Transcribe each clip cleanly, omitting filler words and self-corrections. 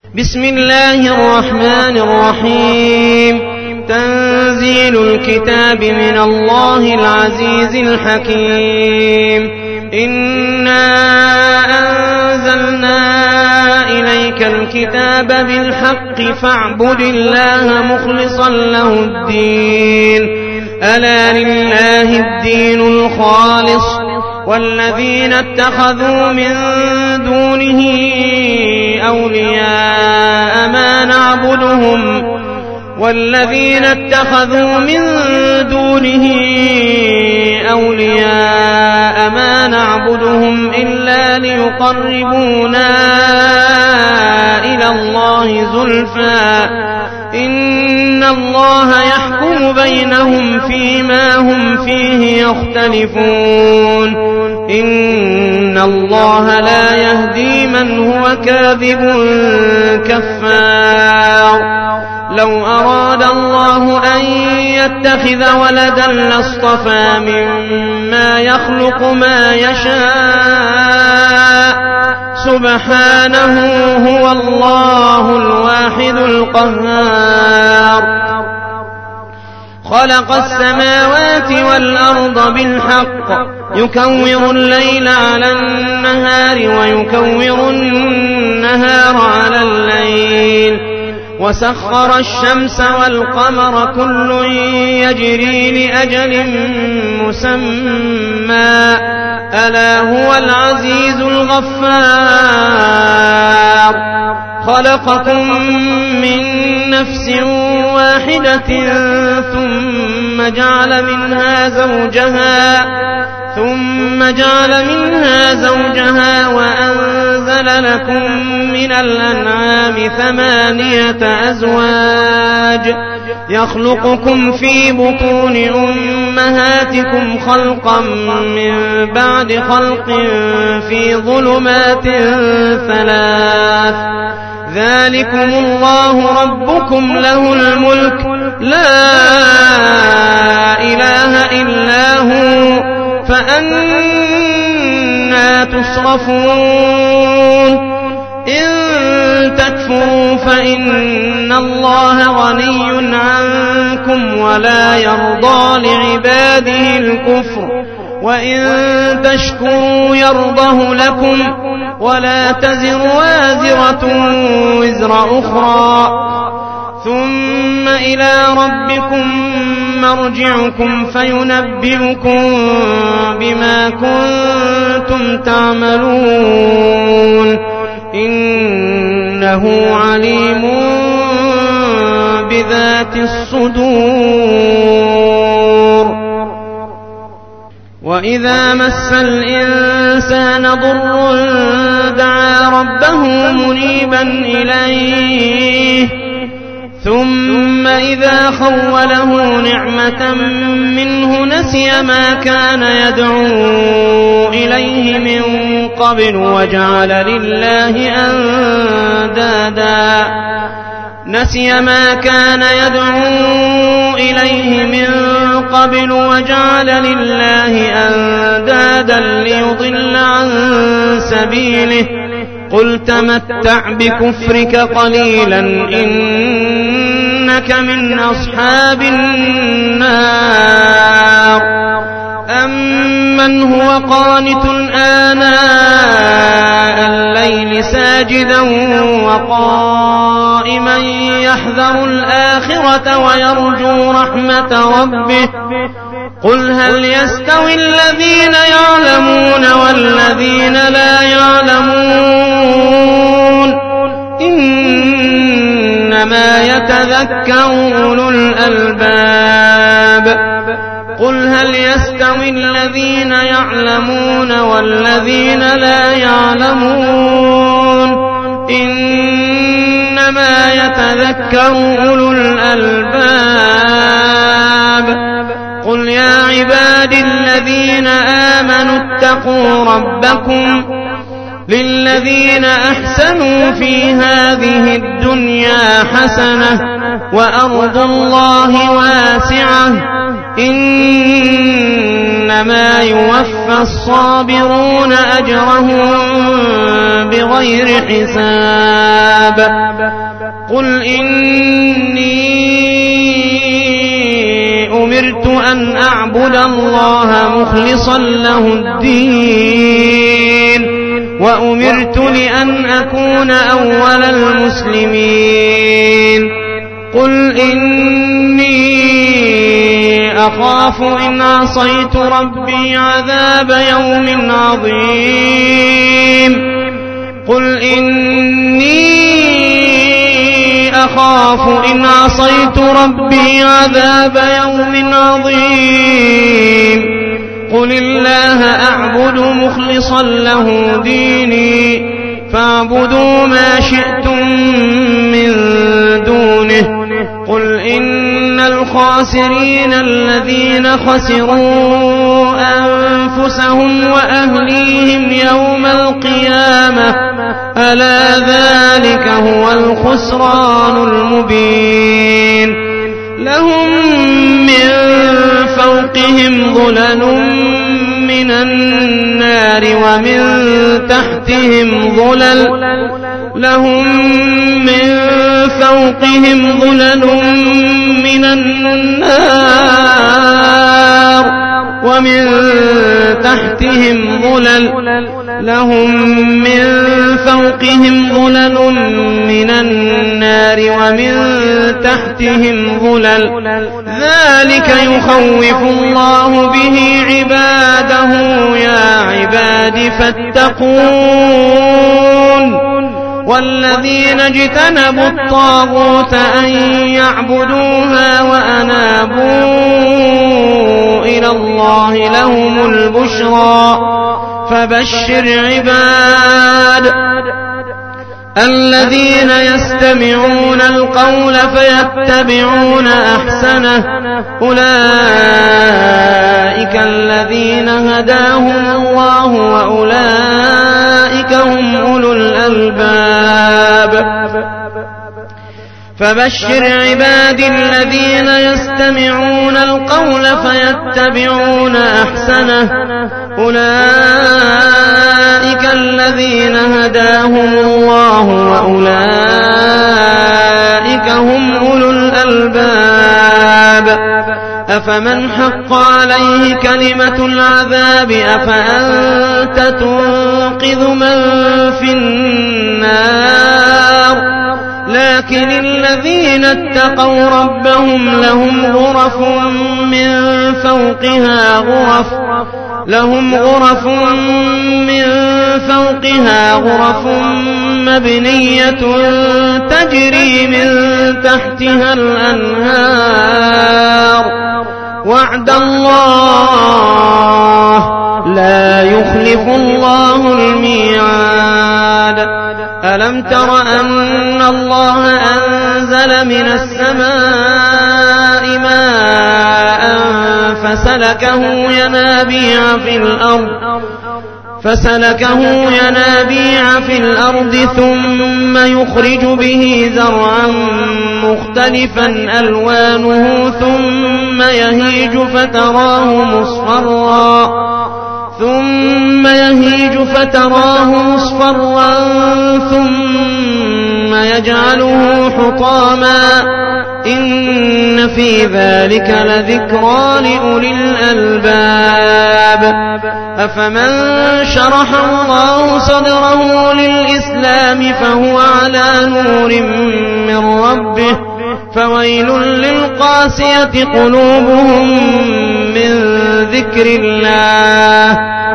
بسم الله الرحمن الرحيم. تنزيل الكتاب من الله العزيز الحكيم. إنا أنزلنا إليك الكتاب بالحق فاعبد الله مخلصا له الدين. ألا لله الدين الخالص والذين اتخذوا من دونه أولياء ما نعبدهم إلا ليقربونا إلى الله زلفى إن الله يحكم بينهم فيما هم فيه يختلفون. إن الله لا يهدي من هو كاذب كفار. لو أراد الله أن يتخذ ولدا لاصطفى مما يخلق ما يشاء سبحانه هو الله الواحد القهار. خلق السماوات والأرض بالحق يكور الليل على النهار ويكور النهار على الليل وسخر الشمس والقمر كل يجري لأجل مسمى ألا هو العزيز الغفار. خلقكم من نفس واحدة ثم جعل منها زوجها وأنزل لكم من الأنعام 8 أزواج يخلقكم في بطون أمهاتكم خلقا من بعد خلق في ظلمات 3. ذلكم الله ربكم له الملك لا إله إلا هو فأنى تصرفون. إن تكفروا فإن الله غني عنكم ولا يرضى لعباده الكفر وإن تشكروا يرضه لكم ولا تزر وازرة وزر أخرى ثم إلى ربكم مرجعكم فينبئكم بما كنتم تعملون. إنه عليم بذات الصدور. وإذا مس الإنسان ضر دعا ربه منيبا إليه ثم إذا خوله نعمة منه نسي ما كان يدعو إليه من قبل وجعل لله أندادا ليضل عن سبيله. قل تمتع بكفرك قليلا إنك من أصحاب النار. أمن هو قانت آناء الليل ساجدا وقائما يحذر الآخرة ويرجو رحمة ربه. قل هل يستوي الذين يعلمون والذين لا يعلمون إنما يتذكر أولو الألباب. قل هل يستوي الذين يعلمون والذين لا يعلمون إنما يتذكر أولو الألباب. قل يا عبادي الذين آمنوا اتقوا ربكم للذين أحسنوا في هذه الدنيا حسنة وأرض الله واسعة إنما إنما يوفى الصابرون أجرهم بغير حساب قل إني أمرت أن أعبد الله مخلصا له الدين وأمرت لأن أكون أول المسلمين قل إني أخاف إن عصيت ربي عذاب يوم عظيم قل إني أخاف إن عصيت ربي عذاب يوم عظيم قل الله أعبد مخلصا له ديني فاعبدوا ما شئتم من دونه قل إن الخاسرين الذين خسروا أنفسهم وأهليهم يوم القيامة ألا ذلك هو الخسران المبين لهم من فوقهم ظلل من النار ومن تحتهم ظلل لهم من فوقهم ظلل من النار ومن تحتهم ظلل لهم من فوقهم ظلل من النار ومن تحتهم ظلل ذلك يخوف الله به عباده يا عباد فاتقون والذين اجتنبوا الطاغوت أن يعبدوها وأنابوا إلى الله لهم البشرى فبشر عباد الذين يستمعون القول فيتبعون أحسنه أولئك الذين هداهم الله وأولئك هم أولو الألباب فبشر عباد الذين يستمعون القول فيتبعون أحسنه أولئك الذين هداهم الله وأولئك هم أولو الألباب أفمن حق عليه كلمة العذاب أفأنت تنقذ من في النار لكن الذين اتقوا ربهم لهم غرف من فوقها غرف مبنية تجري من تحتها الأنهار وعد الله لا يخلف الله الميعاد ألم تر أن الله أنزل من السماء ماء فسلكه ينابيع في الأرض ثم يخرج به زرعا مختلفا ألوانه ثم يهيج فتراه مصفرا ثم يجعله حطاما إن في ذلك لذكرى لأولي الألباب أفمن شرح الله صدره للإسلام فهو على نور من ربه فويل للقاسية قلوبهم من ذكر الله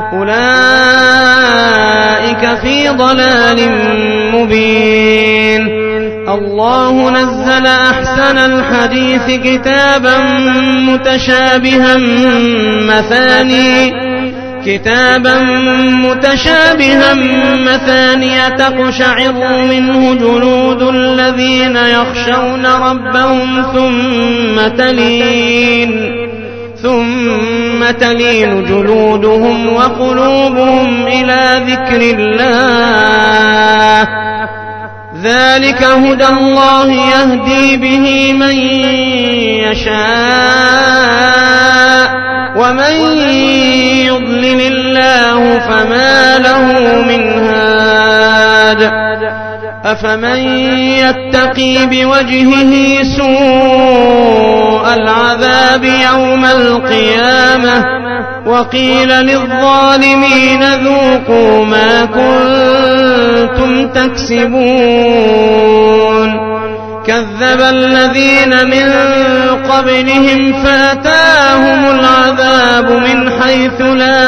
أولئك في ضلال مبين الله نزل أحسن الحديث كتابا متشابها مثانية تقشعر منه جلود الذين يخشون ربهم ثم تلين جلودهم وقلوبهم إلى ذكر الله ذلك هدى الله يهدي به من يشاء ومن يضلل الله فما له من هاد أفمن يتقي بوجهه سوء العذاب يوم القيامة وقيل للظالمين ذوقوا ما كنتم تكسبون كذب الذين من قبلهم فأتاهم العذاب من حيث لا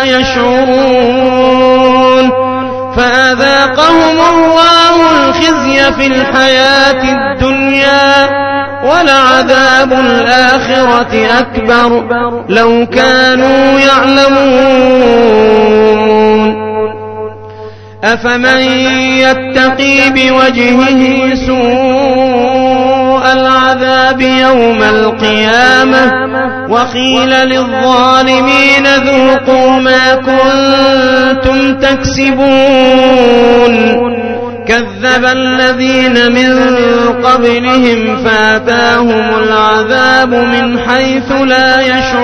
يشعرون فأذاقهم الله الخزي في الحياة الدنيا ولعذاب الآخرة أكبر لو كانوا يعلمون أفمن يتقي بوجهه سوء العذاب يوم القيامة وقيل للظالمين ذوقوا ما كنتم تكسبون كذب الذين من قبلهم فأتاهم العذاب من حيث لا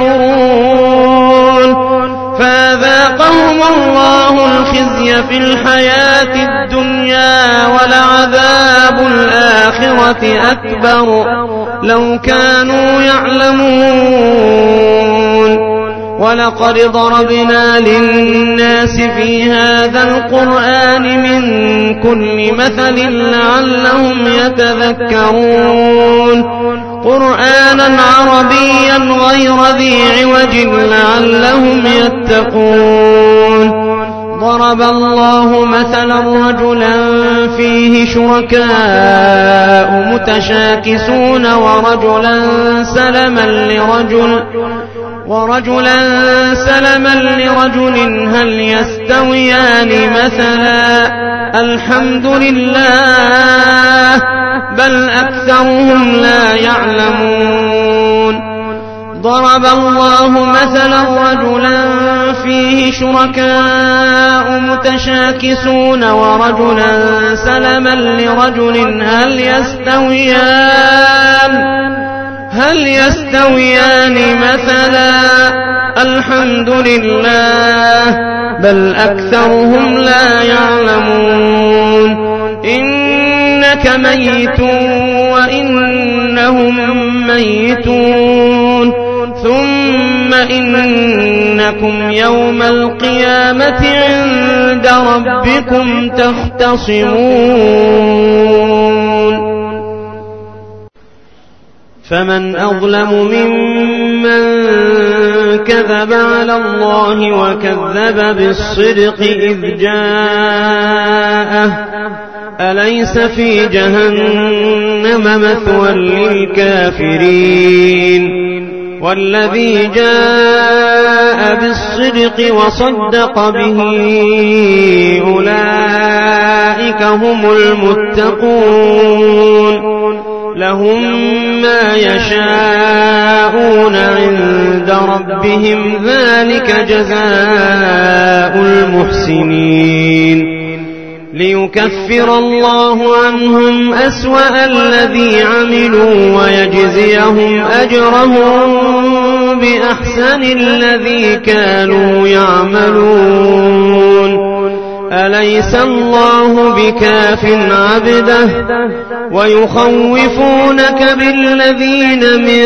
يشعرون فأذاقهم الله الخزي في الحياة الدنيا ولعذاب الآخرة أكبر لو كانوا يعلمون ولقد ضربنا للناس في هذا القرآن من كل مثل لعلهم يتذكرون قرآنا عربيا غير ذي عوج لعلهم يتقون ضرب الله مثلا رجلا فيه شركاء متشاكسون ورجلا سلما لرجل هل يستويان مثلا الحمد لله بل أكثرهم لا يعلمون ضرب الله مثلا رجلا فيه شركاء متشاكسون ورجلا سلما لرجل هل يستويان مثلا الحمد لله بل أكثرهم لا يعلمون إنك ميت وإنهم ميتون ثم إنكم يوم القيامة عند ربكم تختصمون فمن أظلم ممن كذب على الله وكذب بالصدق إذ جاءه أليس في جهنم مثوى للكافرين والذي جاء بالصدق وصدق به أولئك هم المتقون لهم ما يشاءون عند ربهم ذلك جزاء المحسنين ليكفر الله عنهم أسوأ الذي عملوا ويجزيهم أجرهم بأحسن الذي كانوا يعملون أليس الله بكاف عبده ويخوفونك بالذين من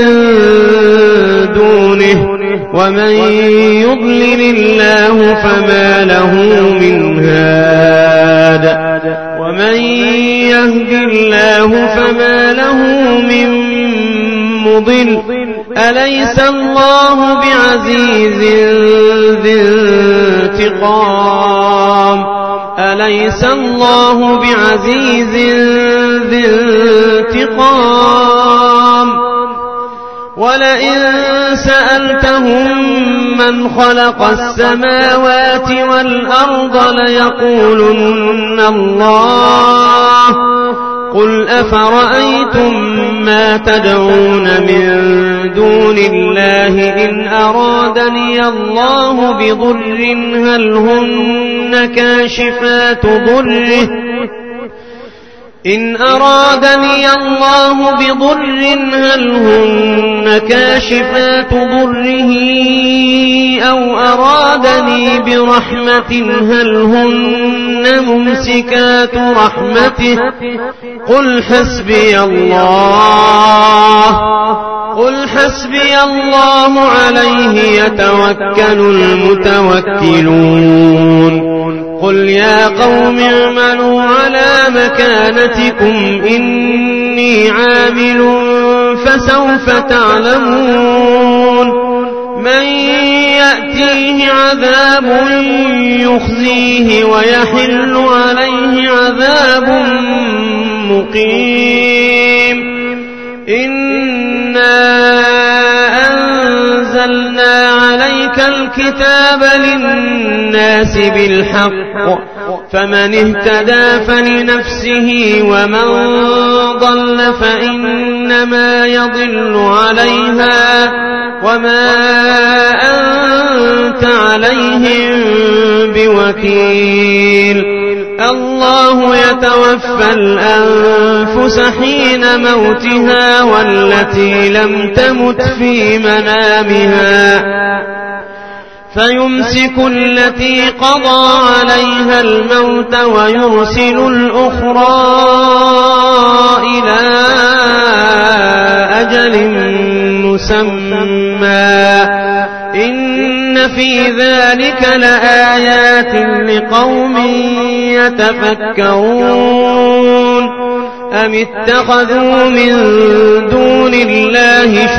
دونه ومن يضلل الله فما له من هاد ومن يهد الله فما له من مضل أليس الله بعزيز ذي انتقام أليس الله بعزيز ذي انتقام ولئن سألتهم من خلق السماوات والأرض ليقولن الله قل أفرأيتم ما تدعون من دون الله إن أرادني الله بضر هل هن كاشفات ضره إن أرادني الله بضر هل هن كاشفات ضره أو أرادني برحمة هل هن ممسكات رحمته قل حسبي الله عليه يتوكل المتوكلون قل يا قوم اعملوا على مكانتكم إني عامل فسوف تعلمون من يأتيه عذاب يخزيه ويحل عليه عذاب مقيم إنا أنزلنا عليك الكتاب للناس بالحق فمن اهتدى فلنفسه ومن ضل فإنما يضل عليها وما أنت عليهم بوكيل الله يتوفى الأنفس حين موتها والتي لم تمت في منامها فيمسك التي قضى عليها الموت ويرسل الأخرى إلى أجل مسمى إن في ذلك لآيات لقوم يتفكرون أم اتخذوا من دون الله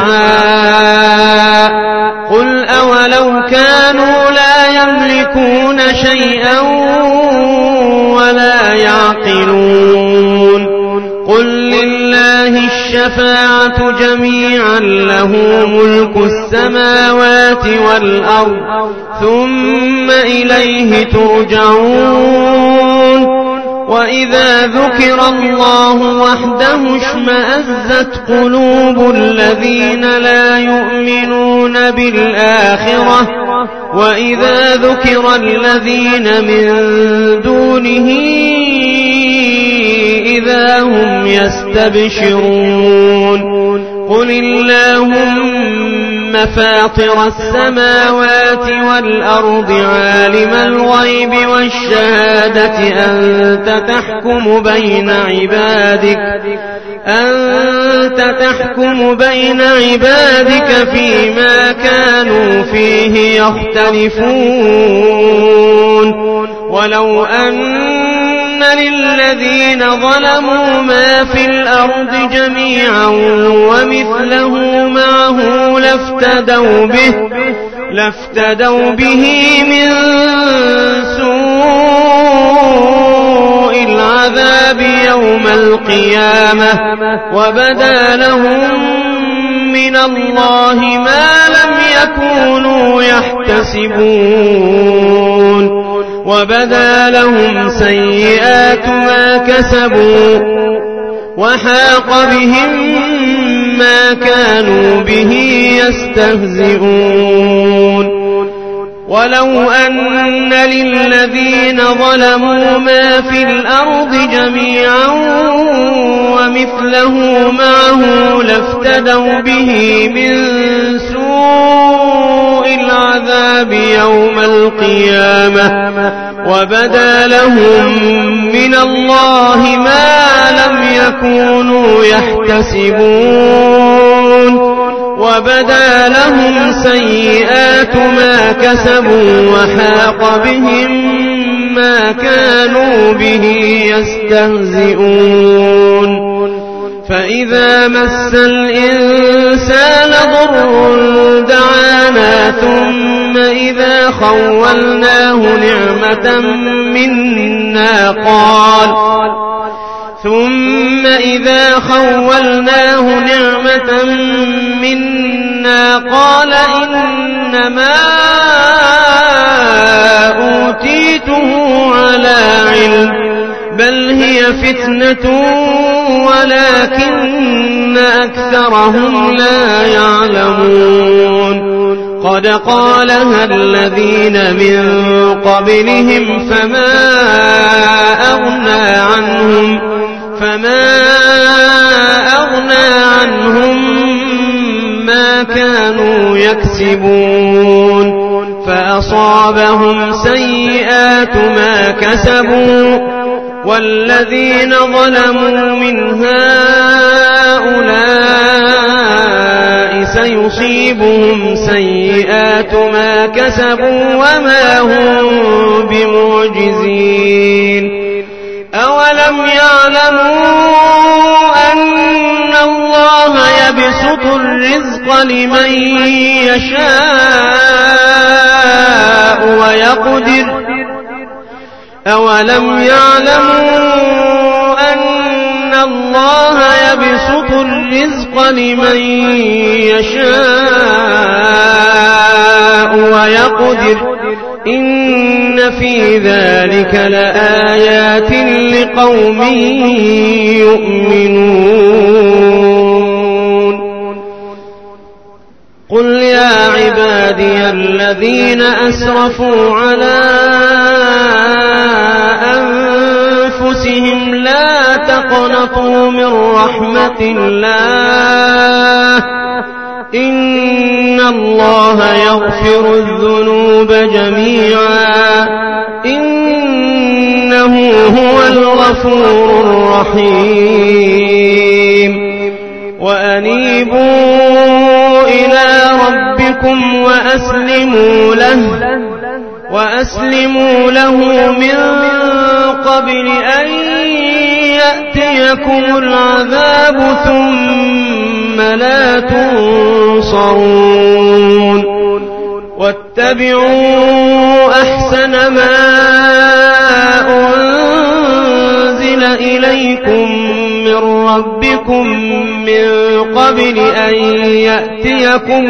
شفعاء قل أولو كانوا لا يملكون شيئا ولا يعقلون قل لله الشفاعة جميعا له ملك السماوات والأرض ثم إليه ترجعون وإذا ذكر الله وحده اشمأزت قلوب الذين لا يؤمنون بالآخرة وإذا ذكر الذين من دونه إذا هم يستبشرون قل اللهم فاطر السماوات والأرض عالم الغيب والشهادة أنت تحكم بين عبادك فيما كانوا فيه يختلفون ولو أن للذين ظلموا ما في الأرض جميعا ومثله معه لافتدوا به من سوء العذاب يوم القيامة وبدا لهم من الله ما لم يكونوا يحتسبون وبدا لهم سيئات ما كسبوا وحاق بهم ما كانوا به يستهزئون ولو أن للذين ظلموا ما في الأرض جميعا ومثله معه لافتدوا به من سوء العذاب يوم القيامة وبدا لهم من الله ما لم يكونوا يحتسبون وبدا لهم سيئات ما كسبوا وحاق بهم ما كانوا به يستهزئون فإذا مس الإنسان ضر دعانا ثم إذا خولناه نعمة منا قال إنما أوتيته على علم بل هي فتنة ولكن أكثرهم لا يعلمون قد قالها الذين من قبلهم فما أغنى عنهم فما أغنى عنهم ما كانوا يكسبون فأصابهم سيئات ما كسبوا والذين ظلموا من هؤلاء سيصيبهم سيئات ما كسبوا وما هم بمعجزين أولم يعلموا أن الله يبسط الرزق لمن يشاء ويقدر أولم يعلموا أن الله يبسط الرزق لمن يشاء ويقدر إن في ذلك لآيات لقوم يؤمنون قل يا عبادي الذين أسرفوا على أنفسهم لا تقنطوا من رحمة الله إن الله يغفر الذنوب جميعا إنه هو الغفور الرحيم وأنيبوا إلى ربكم وأسلموا له من قبل أن يأتيكم العذاب ثم لا تنصرون واتبعوا أحسن ما أنزل إليكم من ربكم من قبل أن يأتيكم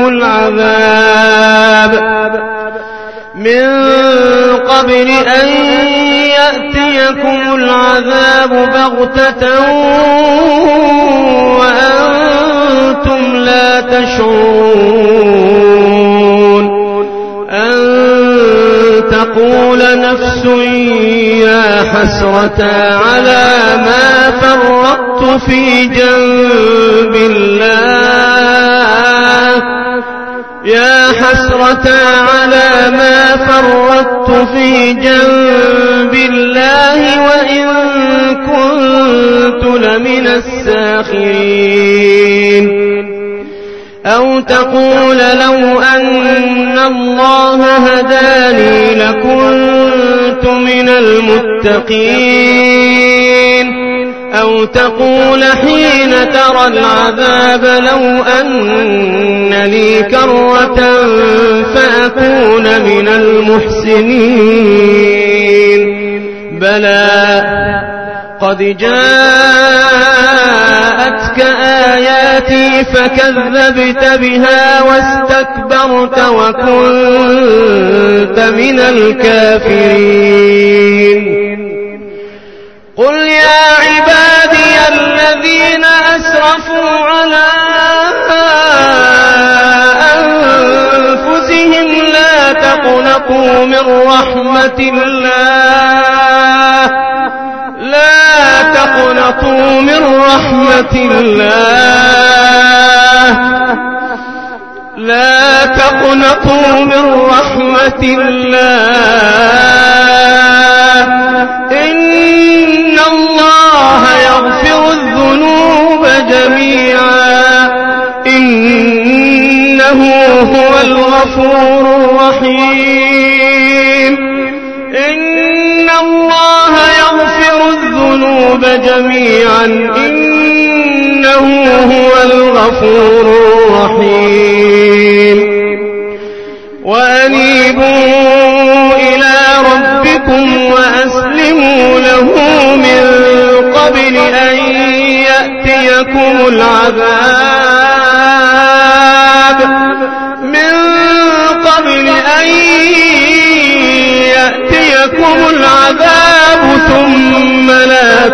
العذاب بغتة وأنتم لا تشعرون أن تقول نفس يا حسرة على ما فرطت في جنب الله يا حسرة على ما فرطت في جنب الله وإن كنت لمن الساخرين أو تقول لو أن الله هداني لكنت من المتقين أو تقول حين ترى العذاب لو أن لي كرة فأكون من المحسنين بلى قد جاءتك آياتي فكذبت بها واستكبرت وكنت من الكافرين قل يا عبادي الذين أسرفوا على أنفسهم لا تقنطوا من رحمة الله لا تقنطوا من رحمة الله إن الله يغفر الذنوب جميعا إنه هو الغفور الرحيم إن الله يغفر الذنوب جميعا إنه هو الغفور الرحيم وأنيبوا إلى ربكم وأسلموا له من قبل أن يأتيكم العذاب ثم لا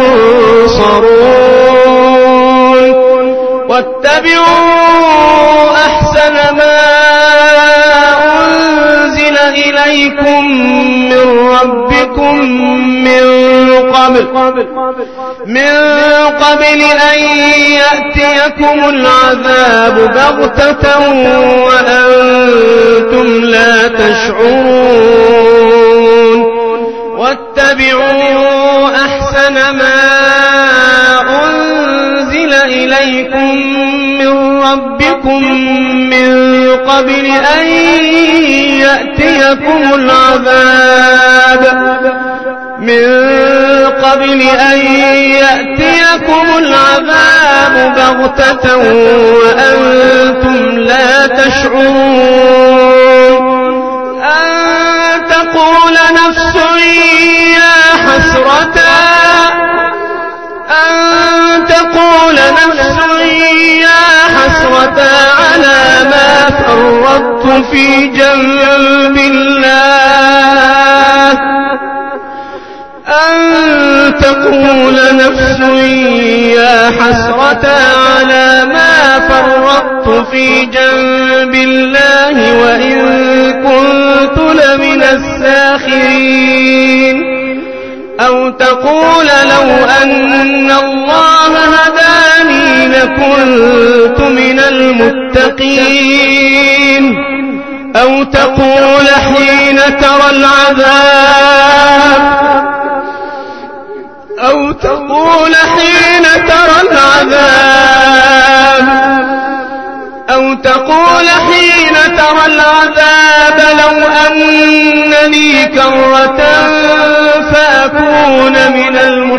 تنصرون واتبعوا أحسن ما أنزل إليكم من ربكم من قبل أن يأتيكم العذاب بغتة وأنتم لا تشعرون واتبعوا أحسن ما أنزل إليكم من ربكم من قبل أن يأتيكم العذاب بغتة وأنتم لا تشعرون أن تقول نفس يا حسرة على ما فرطت في جنب الله أن تقول نفس يا حسرة على ما فرطت في جنب الله وإن كنت لمن الساخرين أو تقول لو أن الله هداني لكنت من المتقين أو تقول حين ترى العذاب لو أن لي كرة فأكون من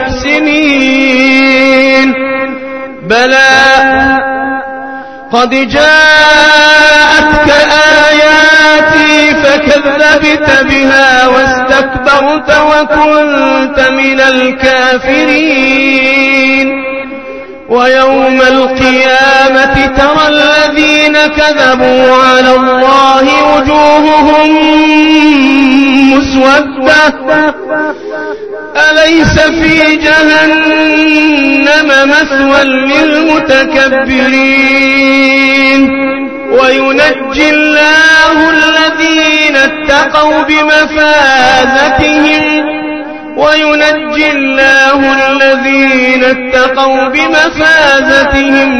المحسنين بلى قد جاءتك آياتي فكذبت بها واستكبرت وكنت من الكافرين ويوم القيامة ترى الذين كذبوا على الله وجوههم مسودة أليس في جهنم مثوى للمتكبرين وينجي الله الذين اتقوا بمفازتهم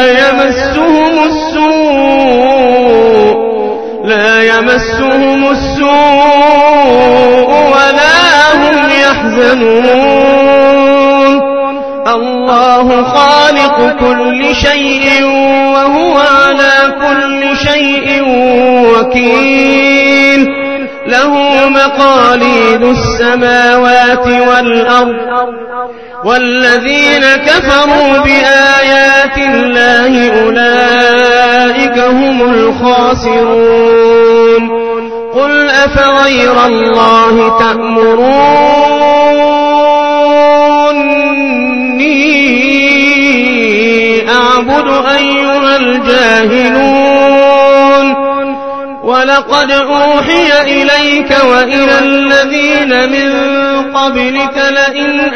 لا يمسهم السوء ولا هم يحزنون الله خالق كل شيء وهو على كل شيء وكيل له مقاليد السماوات والأرض والذين كفروا بآيات الله أولئك هم الخاسرون قل أفغير الله تأمروني أعبد أيها الجاهلون ولقد أوحي إليك وإلى الذين من قبلك لئن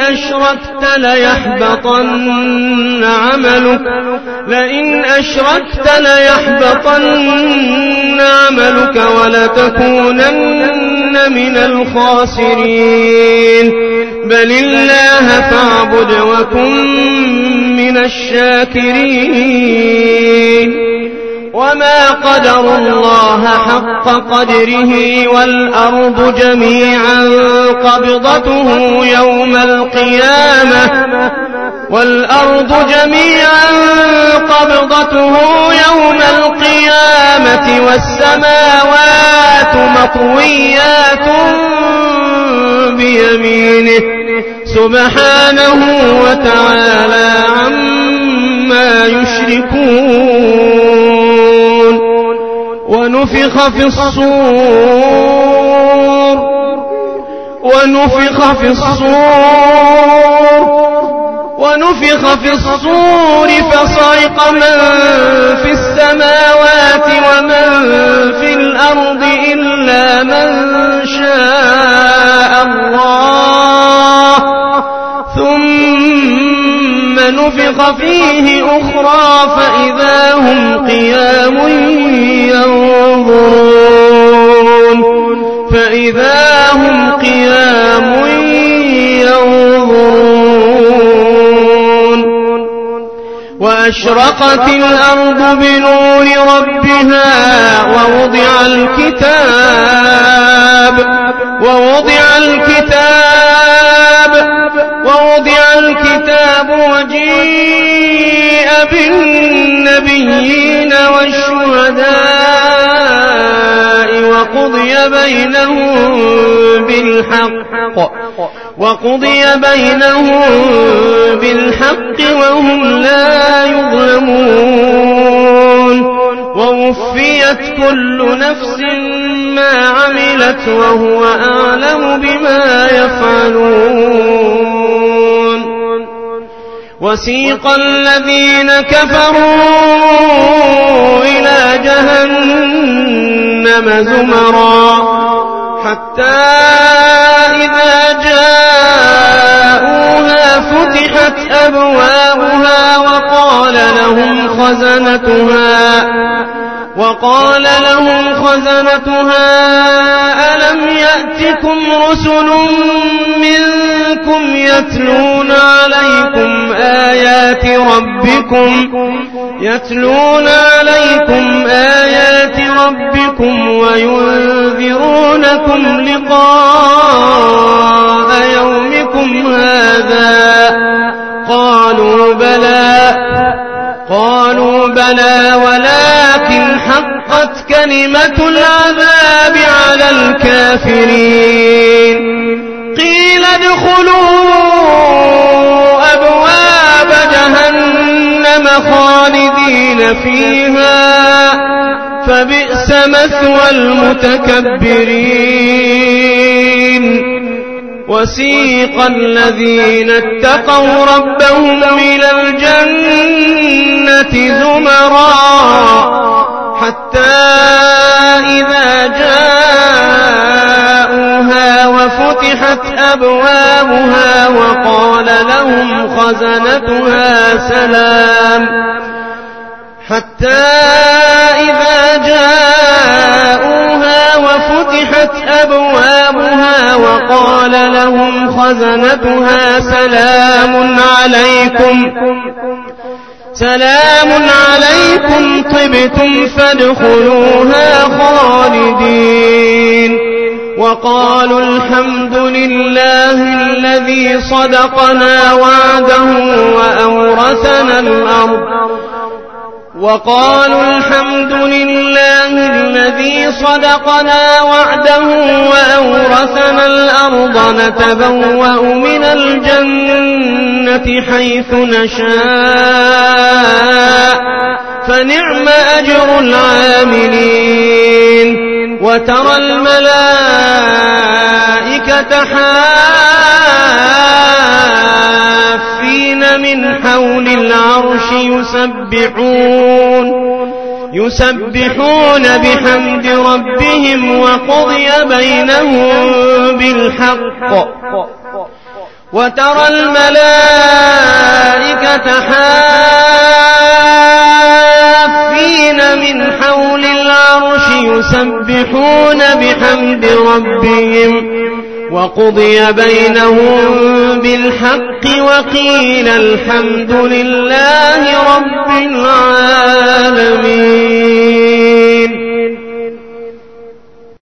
أشركت ليحبطن عملك ولتكونن من الخاسرين بل الله فاعبد وكن من الشاكرين وما قدروا الله حق قدره والأرض جميعا قبضته يوم القيامة والسماوات مطويات بيمينه سبحانه وتعالى عما يشركون ونفخ في الصور فصعق من في السماوات ومن في الأرض إلا من شاء الله ثم نفخ فيه أخرى فإذا هم قيام ينظرون وأشرقت الأرض بنور ربها ووضع الكتاب وجيء بالنبيين والشهداء وقضي بينهم بالحق وهم لا يظلمون ووفيت كل نفس ما عملت وهو أعلم بما يفعلون وسيق الذين كفروا إلى جهنم زمرا حتى إذا جاءوها فتحت أبوابها وقال لهم خزنتها ألم يأتكم رسل منكم يتلون عليكم آيات ربكم وينذرونكم لقاء يومكم هذا قالوا بلى ولكن حقت كلمة العذاب على الكافرين قيل ادخلوا أبواب جهنم خالدين فيها فبئس مثوى المتكبرين وسيق الذين اتقوا ربهم إلى الجنة زمرا حتى إذا جاءوها وفتحت أبوابها وقال لهم خزنتها سلام عليكم طبتم فادخلوها خالدين وقالوا الحمد لله الذي صدقنا وعده وأورثنا الأرض نتبوأ من الجنة حيث نشاء فنعم أجر العاملين وترى الملائكة حافين من حول العرش يسبحون بحمد ربهم وقضي بينهم بالحق وترى الملائكة حافين من حول العرش يسبحون بحمد ربهم وقضي بينهم بالحق وقيل الحمد لله رب العالمين.